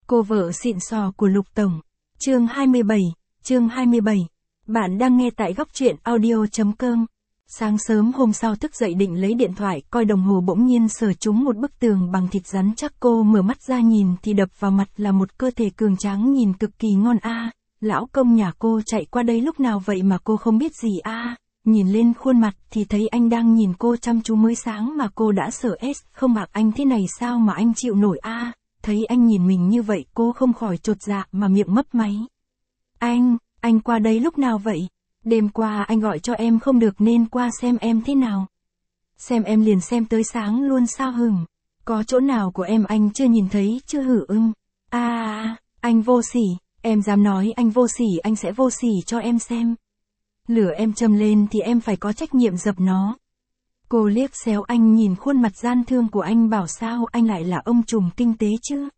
Cô vợ xịn sò của Lục Tổng. Chương 27. Bạn đang nghe tại góc truyện audio.com. Sáng sớm hôm sau thức dậy định lấy điện thoại, coi đồng hồ bỗng nhiên sờ trúng một bức tường bằng thịt rắn chắc. Cô mở mắt ra nhìn thì đập vào mặt là một cơ thể cường tráng nhìn cực kỳ ngon a. Lão công nhà cô chạy qua đây lúc nào vậy mà cô không biết gì a? Nhìn lên khuôn mặt thì thấy anh đang nhìn cô chăm chú, mới sáng mà cô đã sợ không bạc anh thế này sao mà anh chịu nổi a? Thấy anh nhìn mình như vậy cô không khỏi chột dạ mà miệng mấp máy. Anh qua đây lúc nào vậy? Đêm qua anh gọi cho em không được nên qua xem em thế nào. Xem em liền xem tới sáng luôn sao hửng? Có chỗ nào của em anh chưa nhìn thấy chưa hử ưng? Anh vô sỉ, em dám nói anh vô sỉ, anh sẽ vô sỉ cho em xem. Lửa em châm lên thì em phải có trách nhiệm dập nó. Cô liếc xéo anh nhìn khuôn mặt gian thương của anh bảo sao anh lại là ông trùm kinh tế chứ?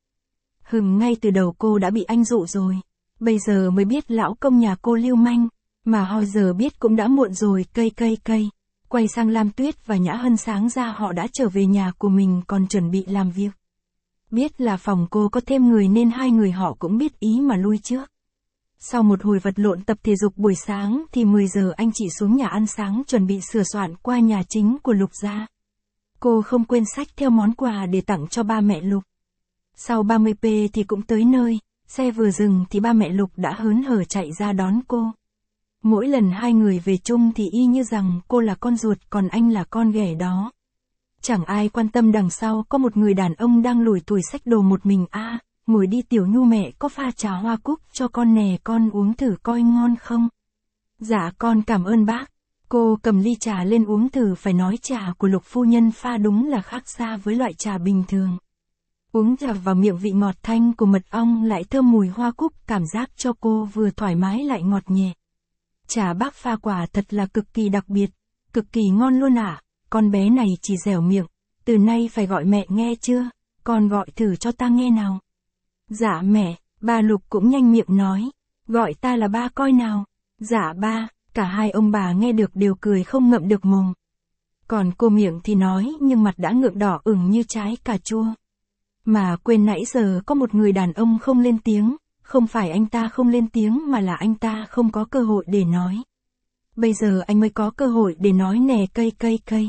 Ngay từ đầu cô đã bị anh dụ rồi. Bây giờ mới biết lão công nhà cô lưu manh. Mà hồi giờ biết cũng đã muộn rồi. Cây. Quay sang Lam Tuyết và Nhã Hân, sáng ra họ đã trở về nhà của mình còn chuẩn bị làm việc. Biết là phòng cô có thêm người nên hai người họ cũng biết ý mà lui trước. Sau một hồi vật lộn tập thể dục buổi sáng thì 10 giờ anh chị xuống nhà ăn sáng chuẩn bị sửa soạn qua nhà chính của Lục gia. Cô không quên xách theo món quà để tặng cho ba mẹ Lục. Sau 30p thì cũng tới nơi, xe vừa dừng thì ba mẹ Lục đã hớn hở chạy ra đón cô. Mỗi lần hai người về chung thì y như rằng cô là con ruột còn anh là con ghẻ đó. Chẳng ai quan tâm đằng sau có một người đàn ông đang lủi thủi xách đồ một mình ngồi đi Tiểu Nhu mẹ có pha trà hoa cúc cho con nè, con uống thử coi ngon không? Dạ con cảm ơn bác. Cô cầm ly trà lên uống thử, phải nói trà của Lục phu nhân pha đúng là khác xa với loại trà bình thường. Uống trà vào miệng vị ngọt thanh của mật ong lại thơm mùi hoa cúc, cảm giác cho cô vừa thoải mái lại ngọt nhẹ. Trà bác pha quả thật là cực kỳ đặc biệt, cực kỳ ngon luôn ạ. Con bé này chỉ dẻo miệng, từ nay phải gọi mẹ nghe chưa? Con gọi thử cho ta nghe nào. Dạ mẹ, bà Lục cũng nhanh miệng nói. Gọi ta là ba coi nào. Dạ ba, cả hai ông bà nghe được đều cười không ngậm được mồm. Còn cô miệng thì nói nhưng mặt đã ngượng đỏ ửng như trái cà chua. Mà quên nãy giờ có một người đàn ông không lên tiếng, không phải anh ta không lên tiếng mà là anh ta không có cơ hội để nói. Bây giờ anh mới có cơ hội để nói nè. Cây.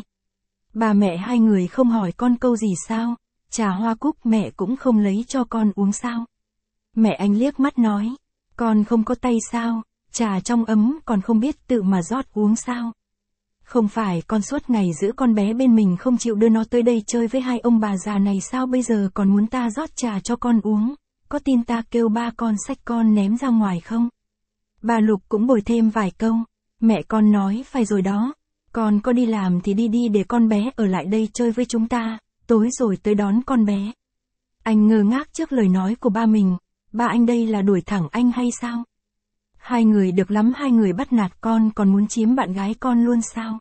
Bà mẹ hai người không hỏi con câu gì sao? Trà hoa cúc mẹ cũng không lấy cho con uống sao? Mẹ anh liếc mắt nói, con không có tay sao? Trà trong ấm còn không biết tự mà rót uống sao? Không phải con suốt ngày giữ con bé bên mình không chịu đưa nó tới đây chơi với hai ông bà già này sao, bây giờ còn muốn ta rót trà cho con uống? Có tin ta kêu ba con xách con ném ra ngoài không? Bà Lục cũng bồi thêm vài câu. Mẹ con nói phải rồi đó. Con có đi làm thì đi để con bé ở lại đây chơi với chúng ta, tối rồi tới đón con bé. Anh ngơ ngác trước lời nói của ba mình. Ba anh đây là đuổi thẳng anh hay sao? Hai người được lắm, hai người bắt nạt con còn muốn chiếm bạn gái con luôn sao?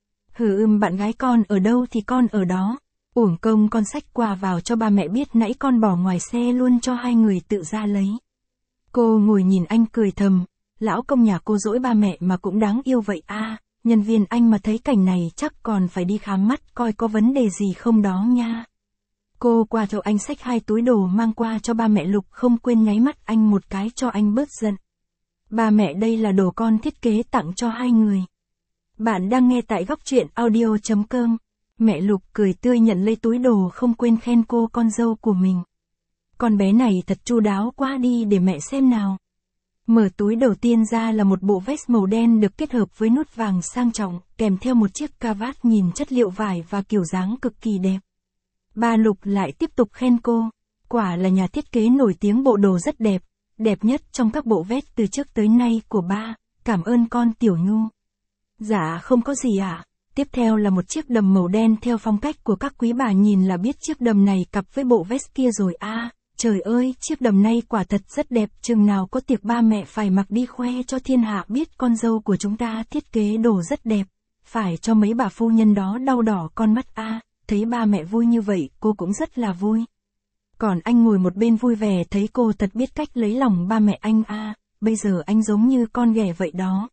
Bạn gái con ở đâu thì con ở đó. Uổng công con xách quà vào cho ba mẹ biết nãy con bỏ ngoài xe luôn cho hai người tự ra lấy. Cô ngồi nhìn anh cười thầm. Lão công nhà cô dỗi ba mẹ mà cũng đáng yêu vậy nhân viên anh mà thấy cảnh này chắc còn phải đi khám mắt coi có vấn đề gì không đó nha. Cô qua cho anh xách 2 túi đồ mang qua cho ba mẹ Lục, không quên nháy mắt anh một cái cho anh bớt giận. Ba mẹ đây là đồ con thiết kế tặng cho hai người. Bạn đang nghe tại góc truyện audio.com. Mẹ Lục cười tươi nhận lấy túi đồ, không quên khen cô con dâu của mình. Con bé này thật chu đáo quá đi, để mẹ xem nào. Mở túi đầu tiên ra là một bộ vest màu đen được kết hợp với nút vàng sang trọng, kèm theo một chiếc cà vạt nhìn chất liệu vải và kiểu dáng cực kỳ đẹp. Ba Lục lại tiếp tục khen cô. Quả là nhà thiết kế nổi tiếng, bộ đồ rất đẹp, đẹp nhất trong các bộ vest từ trước tới nay của ba, cảm ơn con Tiểu Nhu. Dạ không có gì ạ. Tiếp theo là một chiếc đầm màu đen theo phong cách của các quý bà, nhìn là biết chiếc đầm này cặp với bộ vest kia rồi Trời ơi, chiếc đầm này quả thật rất đẹp, chừng nào có tiệc ba mẹ phải mặc đi khoe cho thiên hạ biết con dâu của chúng ta thiết kế đồ rất đẹp, phải cho mấy bà phu nhân đó đau đỏ con mắt Thấy ba mẹ vui như vậy, cô cũng rất là vui. Còn anh ngồi một bên vui vẻ, thấy cô thật biết cách lấy lòng ba mẹ anh bây giờ anh giống như con ghẻ vậy đó.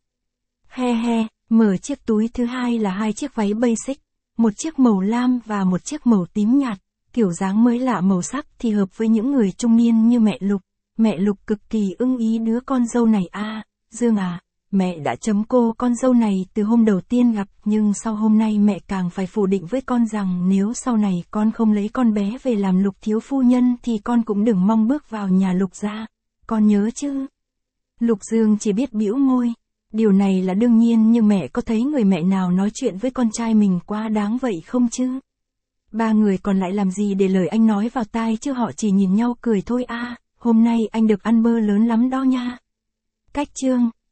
Mở chiếc túi thứ hai là 2 chiếc váy basic, một chiếc màu lam và một chiếc màu tím nhạt. Kiểu dáng mới lạ màu sắc thì hợp với những người trung niên như mẹ Lục. Mẹ Lục cực kỳ ưng ý đứa con dâu này à, Dương à, mẹ đã chấm cô con dâu này từ hôm đầu tiên gặp, nhưng sau hôm nay mẹ càng phải phủ định với con rằng nếu sau này con không lấy con bé về làm Lục thiếu phu nhân thì con cũng đừng mong bước vào nhà Lục gia, con nhớ chứ. Lục Dương chỉ biết bĩu môi. Điều này là đương nhiên, nhưng mẹ có thấy người mẹ nào nói chuyện với con trai mình quá đáng vậy không chứ? Ba người còn lại làm gì để lời anh nói vào tai chứ, họ chỉ nhìn nhau cười thôi à, hôm nay anh được ăn bơ lớn lắm đó nha. Cách chương